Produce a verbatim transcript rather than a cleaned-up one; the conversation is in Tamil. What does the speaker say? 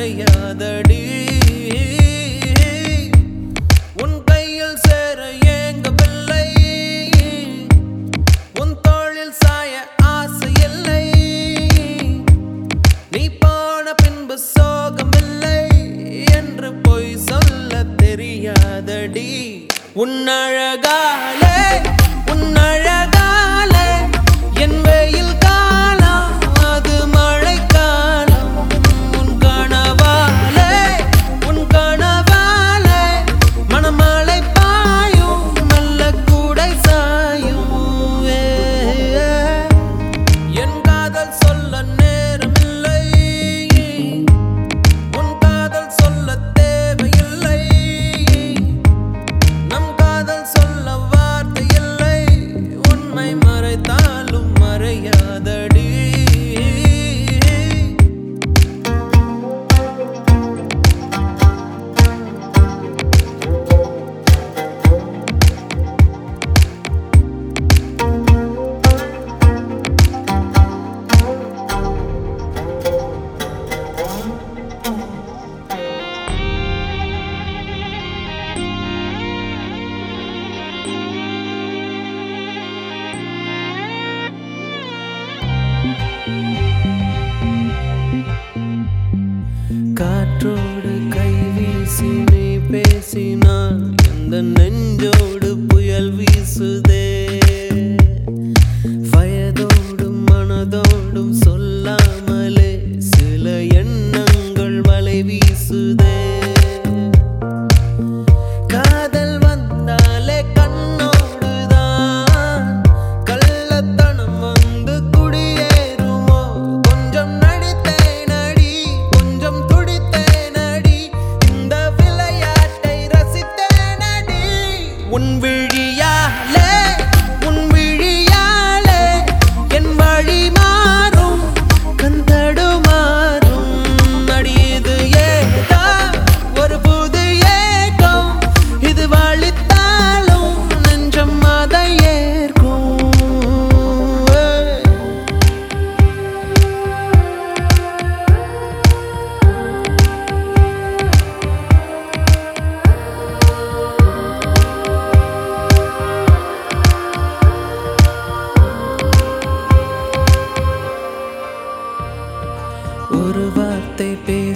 மறையாதடி. உன் கையில் சேர ஏங்கவில்லை, உன் தோளில் சாய ஆசை இல்லை. நீ போன பின்பு சோகமில்லை என்று பொய் சொல்ல தெரியாதடி. உன் அழகாலே உன் அழகாலே என் வெயில் காலம் அது மழை காலம். உன் கனவாலே உன் கனவாலே மணமழை பாயும் நல்ல கூடை சாயும். என் காதல் சொல்ல நேரமில்லை, உன் காதல் சொல்ல தேவையில்லை. நம் காதல் சொல்ல வார்த்தை இல்லை, உண்மை மறைத்தாலும் மறையாதடி. காற்றோடு கை வீசி நீ பேசினால் எந்த நெஞ்சோடு புயல் வீசுதே. வயதோடும் மனதோடும் சொல்லாமலே சில எண்ணங்கள் வலை வீசுதே. காதல் வந்தாலே கண்ணோடுதான் கள்ளத்தனம் வந்து குடியேறுமோ. கொஞ்சம் நடித்தேனடி, கொஞ்சம் துடித்தேனடி, இந்த விளையாட்டை ரசித்தேனடி. உன் விழியாலே உன் விழியாலே என் வழி மாறும் கந்தடு மாறும். அடியது ஏதோ ஒரு புது ஏக்கம், இது வழித்தாலும் நெஞ்சம் அதை ஏற்கும். ஒரு வார்த்தை பேச